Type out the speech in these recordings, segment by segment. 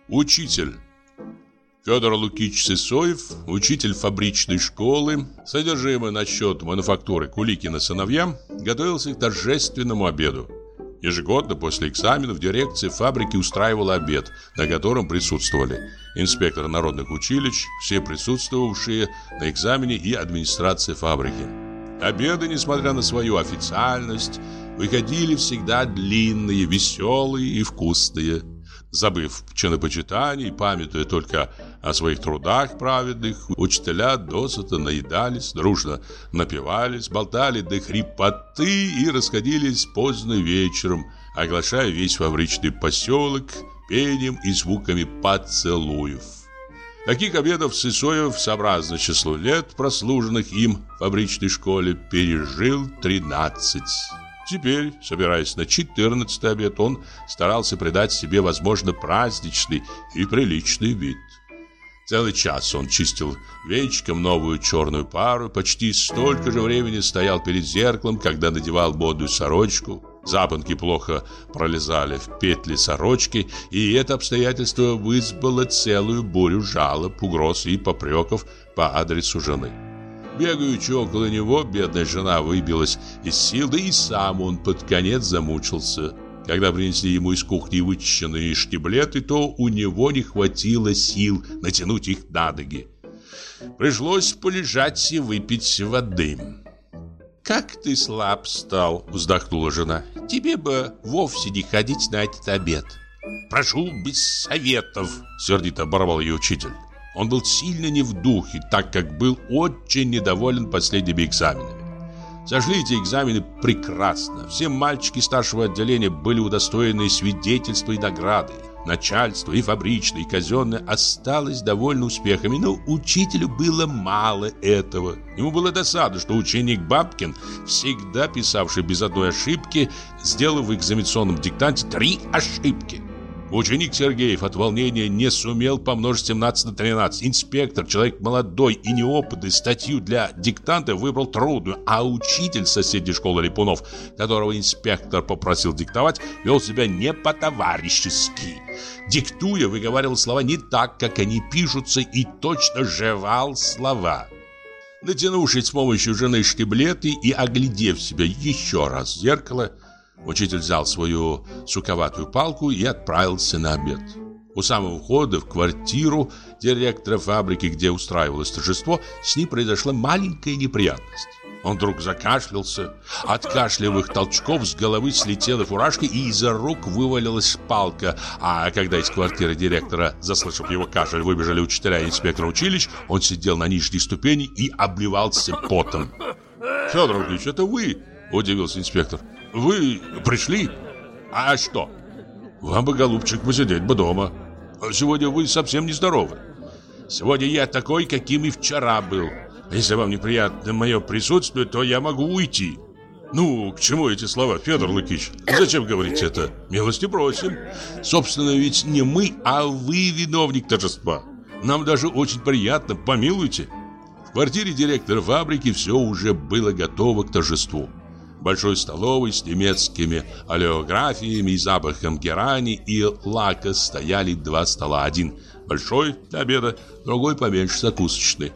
Учитель. Федор Лукич Сысоев, учитель фабричной школы, содержимое насчет мануфактуры Куликина сыновья, готовился к торжественному обеду. Ежегодно после экзаменов дирекция фабрики устраивала обед, на котором присутствовали инспектор народных училищ, все присутствовавшие на экзамене и администрация фабрики. Обеды, несмотря на свою официальность, выходили всегда длинные, веселые и вкусные. Забыв чинопочитание и памятуя только о своих трудах праведных, учителя досыта наедались, дружно напивались, болтали до хрипоты и расходились поздно вечером, оглашая весь фабричный поселок пением и звуками поцелуев. Таких обедов Сысоев, сообразно числу лет, прослуженных им в фабричной школе, пережил 13. Теперь, собираясь на 14-й обед, он старался придать себе, возможно, праздничный и приличный вид. Целый час он чистил венчиком новую черную пару, почти столько же времени стоял перед зеркалом, когда надевал модную сорочку. Запонки плохо пролезали в петли сорочки, и это обстоятельство вызвало целую бурю жалоб, угроз и попреков по адресу жены. Бегаючи около него, бедная жена выбилась из сил, да и сам он под конец замучился. Когда принесли ему из кухни вычищенные штиблеты, то у него не хватило сил натянуть их на ноги. Пришлось полежать и выпить воды. «Как ты слаб стал!» — вздохнула жена. «Тебе бы вовсе не ходить на этот обед». «Прошу без советов!» — сердито оборвал ее учитель. Он был сильно не в духе, так как был очень недоволен последними экзаменами. Сошли эти экзамены прекрасно. Все мальчики старшего отделения были удостоены свидетельства и награды. Начальство и фабричное, и казенное осталось довольно успехами, но учителю было мало этого. Ему было досадно, что ученик Бабкин, всегда писавший без одной ошибки, сделал в экзаменационном диктанте 3 ошибки. Ученик Сергеев от волнения не сумел помножить 17 на 13. Инспектор, человек молодой и неопытный, статью для диктанта выбрал трудную, а учитель соседней школы Липунов, которого инспектор попросил диктовать, вел себя не по-товарищески. Диктуя, выговаривал слова не так, как они пишутся, и точно жевал слова. Натянувшись с помощью жены штиблеты и оглядев себя еще раз в зеркало, учитель взял свою суковатую палку и отправился на обед. У самого входа в квартиру директора фабрики, где устраивалось торжество, с ним произошла маленькая неприятность. Он вдруг закашлялся. От кашлявых толчков с головы слетела фуражка, и из рук вывалилась палка. А когда из квартиры директора, заслышав его кашель, выбежали учителя и инспектор училищ, он сидел на нижней ступени и обливался потом. «Федор Ильич, это вы?» – удивился инспектор. «Вы пришли? А что?» «Вам бы, голубчик, посидеть бы дома. Сегодня вы совсем нездоровы». «Сегодня я такой, каким и вчера был. Если вам неприятно мое присутствие, то я могу уйти». «Ну, к чему эти слова, Федор Лукич? Зачем говорить это? Милости просим. Собственно, ведь не мы, а вы виновник торжества. Нам даже очень приятно, помилуйте». В квартире директора фабрики все уже было готово к торжеству. В большой столовой с немецкими олеографиями и запахом герани и лака стояли 2 стола. Один большой для обеда, другой поменьше, закусочный.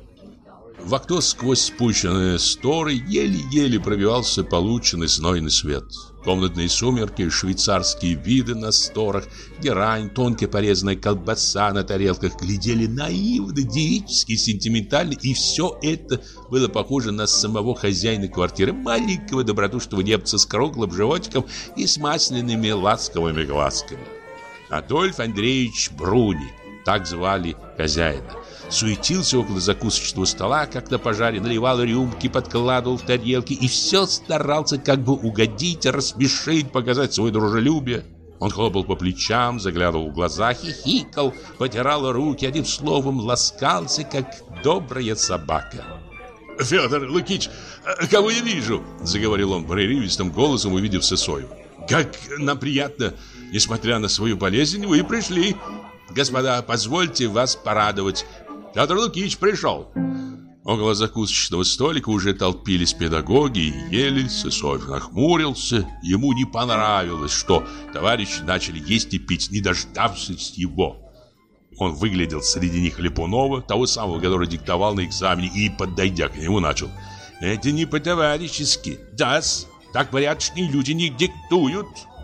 В окно сквозь спущенные шторы еле-еле пробивался полученный знойный свет. Комнатные сумерки, швейцарские виды на сторах, герань, тонкая порезанная колбаса на тарелках глядели наивно, девически, сентиментально, и все это было похоже на самого хозяина квартиры, маленького добродушного немца с круглым животиком и с масляными ласковыми глазками. Адольф Андреевич Бруни, так звали хозяина, суетился около закусочного стола, как на пожаре, наливал рюмки, подкладывал в тарелки и все старался как бы угодить, рассмешить, показать свое дружелюбие. Он хлопал по плечам, заглядывал в глаза, хихикал, потирал руки, одним словом ласкался, как добрая собака. «Федор Лукич, кого я вижу?» — заговорил он прерывистым голосом, увидев Сысоева. «Как нам приятно, несмотря на свою болезнь, вы пришли. Господа, позвольте вас порадовать. Федор Лукич пришел». Около закусочного столика уже толпились педагоги и ели. Сысоев нахмурился. Ему не понравилось, что товарищи начали есть и пить, не дождавшись его. Он выглядел среди них Липунова, того самого, который диктовал на экзамене, и, подойдя к нему, начал: «Это не по-товарищески. Да-с, так порядочные люди не диктуют».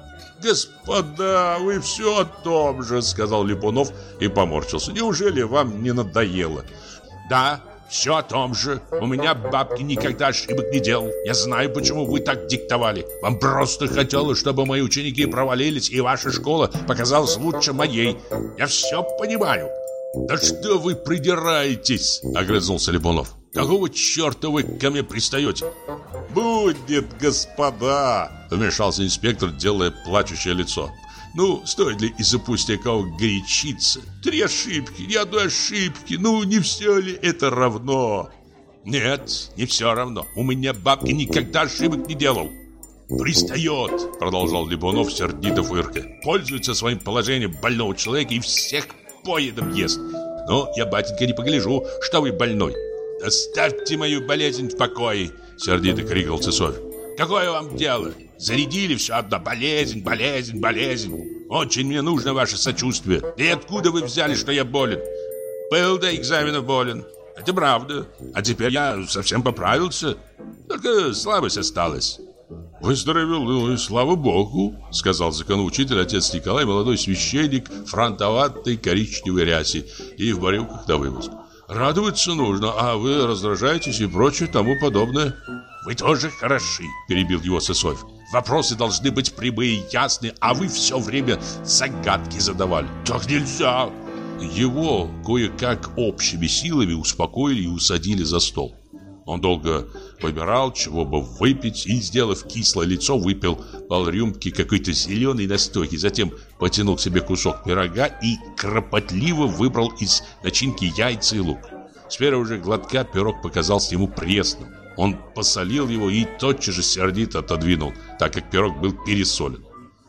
«Господа, вы все о том же», — сказал Липунов и поморщился. «Неужели вам не надоело?» «Да, все о том же. У меня бабки никогда ошибок не делал. Я знаю, почему вы так диктовали. Вам просто хотелось, чтобы мои ученики провалились, и ваша школа показалась лучше моей. Я все понимаю». «Да что вы придираетесь?» — огрызнулся Липунов. «Какого черта вы ко мне пристаете?» «Будет, господа!» — вмешался инспектор, делая плачущее лицо. «Ну, стоит ли из-за пустяков горячиться? 3 ошибки, ни одной ошибки. Ну, не все ли это равно?» «Нет, не все равно. У меня бабки никогда ошибок не делал». «Пристает!» — продолжал Липунов, сердито фыркая. «Пользуется своим положением больного человека и всех поедом ест. Но я, батенька, не погляжу, что вы больной». «Оставьте мою болезнь в покое!» — сердито крикнул Сысоев. «Какое вам дело? Зарядили все одно: болезнь, болезнь, болезнь. Очень мне нужно ваше сочувствие. И откуда вы взяли, что я болен? Был до экзамена болен. Это правда. А теперь я совсем поправился. Только слабость осталась». «Выздоровел, ну и слава богу», — сказал законоучитель отец Николай, молодой священник, фронтоватой коричневой рясе и в брюках на выпуск. «Радоваться нужно, а вы раздражаетесь и прочее тому подобное». «Вы тоже хороши», — перебил его Сысоев. «Вопросы должны быть прямые и ясные, а вы все время загадки задавали. Так нельзя». Его кое-как общими силами успокоили и усадили за стол. Он долго выбирал, чего бы выпить, и, сделав кислое лицо, выпил полрюмки какой-то зеленой настойки, затем потянул к себе кусок пирога и кропотливо выбрал из начинки яйца и лук. С первого же глотка пирог показался ему пресным. Он посолил его и тотчас же сердито отодвинул, так как пирог был пересолен.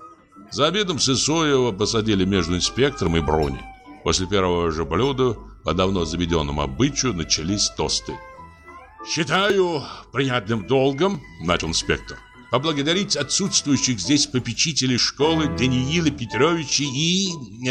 За обедом Сысоева посадили между инспектором и Брони. После первого же блюда, по давно заведенному обычаю, начались тосты. «Считаю приятным долгом, — начал инспектор, — поблагодарить отсутствующих здесь попечителей школы Даниила Петровича и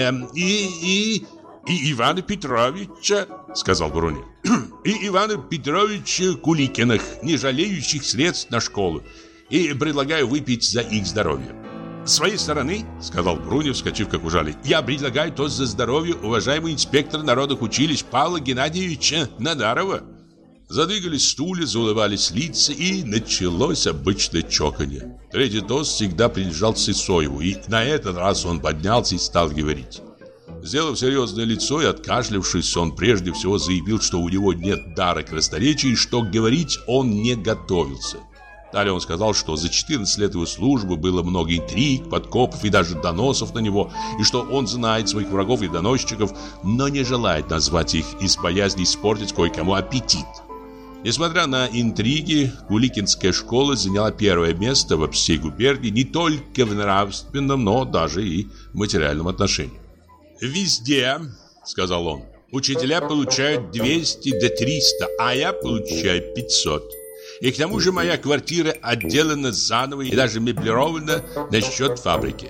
Ивана Петровича, — сказал Бруни, — и Ивана Петровича Куликиных, не жалеющих средств на школу, и предлагаю выпить за их здоровье». «С своей стороны, — сказал Бруни, вскочив как ужалый, — я предлагаю тост за здоровье уважаемого инспектора народных училищ Павла Геннадьевича Надарова». Задвигались стулья, заулыбались лица, и началось обычное чоканье. Третий тост всегда принадлежал Сысоеву, и на этот раз он поднялся и стал говорить. Сделав серьезное лицо и откашлявшись, он прежде всего заявил, что у него нет дара красноречия и что говорить он не готовился. Далее он сказал, что за 14 лет его службы было много интриг, подкопов и даже доносов на него, и что он знает своих врагов и доносчиков, но не желает назвать их из боязни испортить кое-кому аппетит. Несмотря на интриги, Куликинская школа заняла первое место во всей губернии не только в нравственном, но даже и в материальном отношении. «Везде, — сказал он, — учителя получают 200 до 300, а я получаю 500. И к тому же моя квартира отделана заново и даже меблирована на счет фабрики.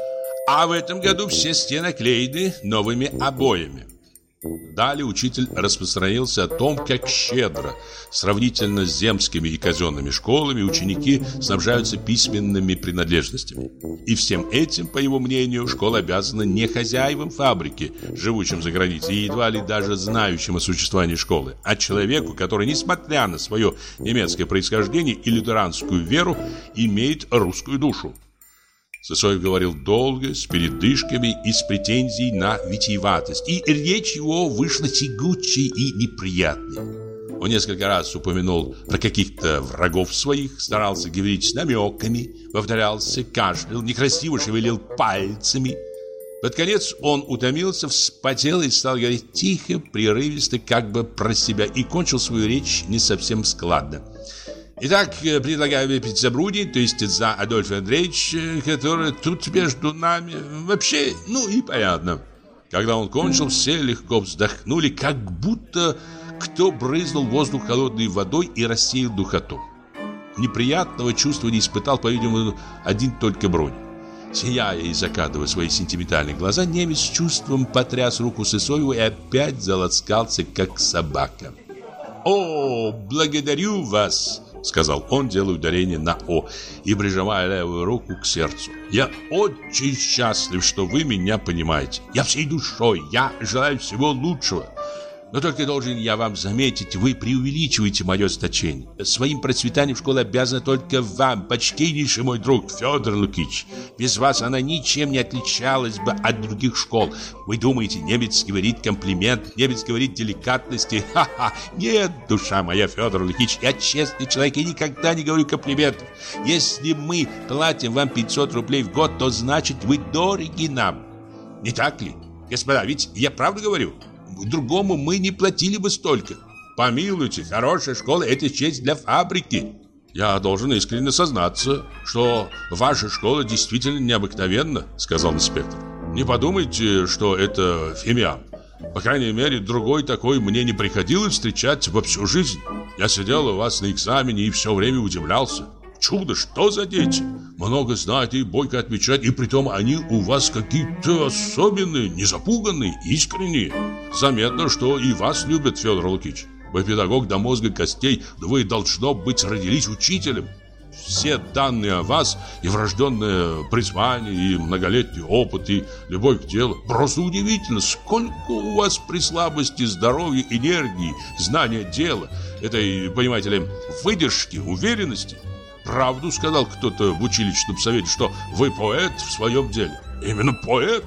А в этом году все стены оклеены новыми обоями». Далее учитель распространился о том, как щедро, сравнительно с земскими и казенными школами, ученики снабжаются письменными принадлежностями. И всем этим, по его мнению, школа обязана не хозяевам фабрики, живущим за границей и едва ли даже знающим о существовании школы, а человеку, который, несмотря на свое немецкое происхождение и лютеранскую веру, имеет русскую душу. Сысоев говорил долго, с передышками и с претензией на витиеватость, и речь его вышла тягучей и неприятной. Он несколько раз упомянул про каких-то врагов своих, старался говорить с намеками, повторялся, кашлял, некрасиво шевелил пальцами. Под конец он утомился, вспотел и стал говорить тихо, прерывисто, как бы про себя, и кончил свою речь не совсем складно. «Итак, предлагаю выпить за Бруни, то есть за Адольфа Андреевича, который тут между нами. Вообще, ну и понятно». Когда он кончил, все легко вздохнули, как будто кто брызнул в воздух холодной водой и рассеял духоту. Неприятного чувства не испытал, по-видимому, один только Бруни. Сияя и закатывая свои сентиментальные глаза, немец с чувством потряс руку Сысоеву и опять заласкался, как собака. «О, благодарю вас!» — сказал он, делая ударение на «о» и прижимая левую руку к сердцу. «Я очень счастлив, что вы меня понимаете. Я всей душой, я желаю всего лучшего. Но только должен я вам заметить, вы преувеличиваете мое значение. Своим процветанием школа обязана только вам, почтеннейший мой друг Федор Лукич. Без вас она ничем не отличалась бы от других школ. Вы думаете, немец говорит комплимент, немец говорит деликатности. Ха-ха! Нет, душа моя, Федор Лукич, я честный человек и никогда не говорю комплиментов. Если мы платим вам 500 рублей в год, то значит вы дороги нам. Не так ли? Господа, ведь я правду говорю? Другому мы не платили бы столько. Помилуйте, хорошая школа – это честь для фабрики. Я должен искренне сознаться, что ваша школа действительно необыкновенна, сказал инспектор. Не подумайте, что это фимиам. По крайней мере, другой такой мне не приходилось встречать во всю жизнь. Я сидел у вас на экзамене и все время удивлялся. Чудо, что за дети? Много знают и бойко отвечают, и притом они у вас какие-то особенные, незапуганные, искренние. Заметно, что и вас любят, Федор Лукич. Вы педагог до мозга костей, но вы, должно быть, родились учителем. Все данные о вас, и врожденное призвание, и многолетний опыт, и любовь к делу. Просто удивительно, сколько у вас при слабости здоровья, энергии, знания дела, этой, понимаете ли, выдержки, уверенности. Правду сказал кто-то в училищном совете, что вы поэт в своем деле. Именно поэт.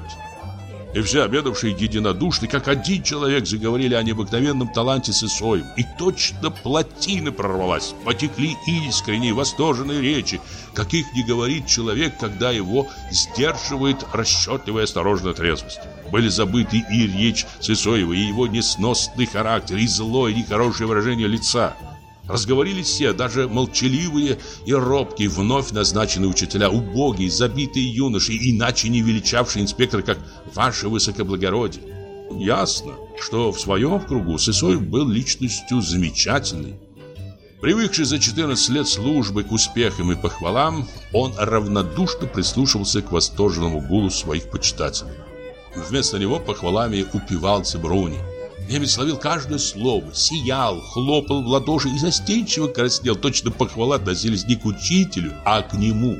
И все обедавшие единодушно, как один человек, заговорили о необыкновенном таланте Сысоева. И точно плотина прорвалась. Потекли искренние, восторженные речи, каких не говорит человек, когда его сдерживает расчетливая и осторожная трезвость. Были забыты и речь Сысоева, и его несносный характер, и злое, и нехорошее выражение лица. Разговорились все, даже молчаливые и робкие, вновь назначенные учителя, убогие, забитые юноши, иначе не величавшие инспектора, как ваше высокоблагородие. Ясно, что в своем кругу Сысоев был личностью замечательной. Привыкший за 14 лет службы к успехам и похвалам, он равнодушно прислушивался к восторженному гулу своих почитателей. Вместо него похвалами упивался Бруни. Немец ловил каждое слово, сиял, хлопал в ладоши и застенчиво краснел. Точно похвала относились не к учителю, а к нему.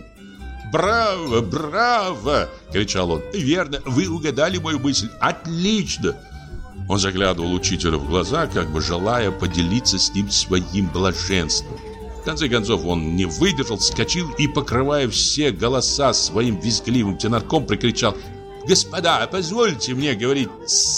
«Браво, браво!» — кричал он. «Верно, вы угадали мою мысль. Отлично!» Он заглядывал учителю в глаза, как бы желая поделиться с ним своим блаженством. В конце концов он не выдержал, вскочил и, покрывая все голоса своим визгливым тенорком, прикричал: «Господа, позвольте мне говорить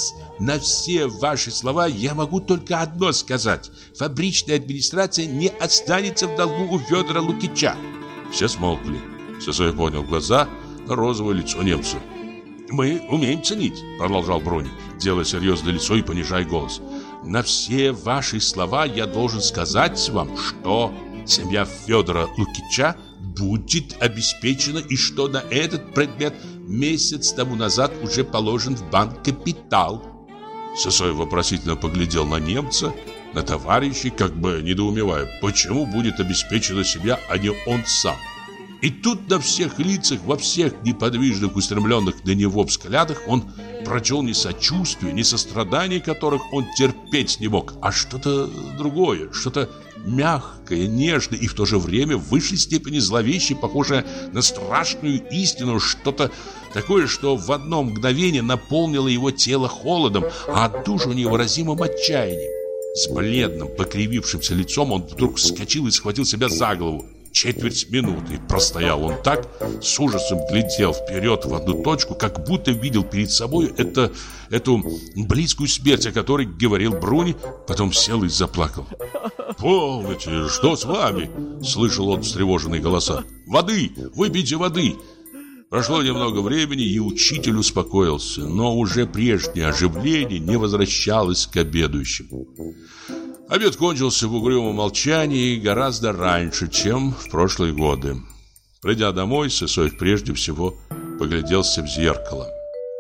на все ваши слова я могу только одно сказать. Фабричная администрация не останется в долгу у Федора Лукича». Все смолкли. Сысоев поднял глаза на розовое лицо немца. «Мы умеем ценить», — продолжал Бруни, делая серьезное лицо и понижая голос. «На все ваши слова я должен сказать вам, что семья Федора Лукича будет обеспечена и что на этот предмет месяц тому назад уже положен в банк капитал». Сысоев вопросительно поглядел на немца, на товарищей, как бы недоумевая, почему будет обеспечена семья, а не он сам. И тут на всех лицах, во всех неподвижных, устремленных на него взглядах он прочел не сочувствие, не сострадание, которых он терпеть не мог, а что-то другое, что-то мягкое, нежное и в то же время в высшей степени зловещее, похожее на страшную истину, что-то такое, что в одно мгновение наполнило его тело холодом, а душу невыразимым отчаянием. С бледным, покривившимся лицом он вдруг вскочил и схватил себя за голову. Четверть минуты простоял он так, с ужасом глядел вперед в одну точку, как будто видел перед собой эту близкую смерть, о которой говорил Бруни, потом сел и заплакал. «Полноте, что с вами?» — слышал он встревоженные голоса. «Воды! Выпейте воды!» Прошло немного времени, и учитель успокоился, но уже прежнее оживление не возвращалось к обедающим. Обед кончился в угрюмом молчании гораздо раньше, чем в прошлые годы. Придя домой, Сысоев прежде всего погляделся в зеркало.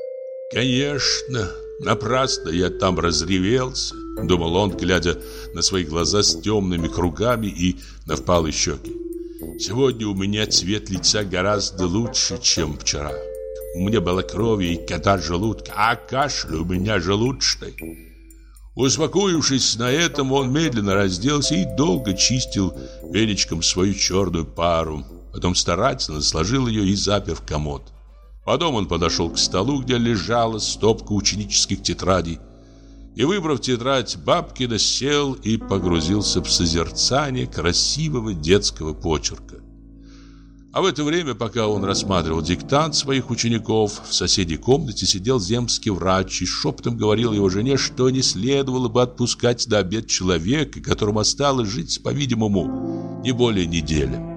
«Конечно, напрасно я там разревелся», — думал он, глядя на свои глаза с темными кругами и на впалые щеки. Сегодня у меня цвет лица гораздо лучше, чем вчера. У меня было крови и катар желудка, а кашель у меня желудочный. Успокоившись на этом, он медленно разделся и долго чистил веничком свою черную пару. Потом старательно сложил ее и запер в комод. Потом он подошел к столу, где лежала стопка ученических тетрадей, и, выбрав тетрадь Бабкина, сел и погрузился в созерцание красивого детского почерка. А в это время, пока он рассматривал диктант своих учеников, в соседней комнате сидел земский врач и шепотом говорил его жене, что не следовало бы отпускать на обед человека, которому осталось жить, по-видимому, не более недели.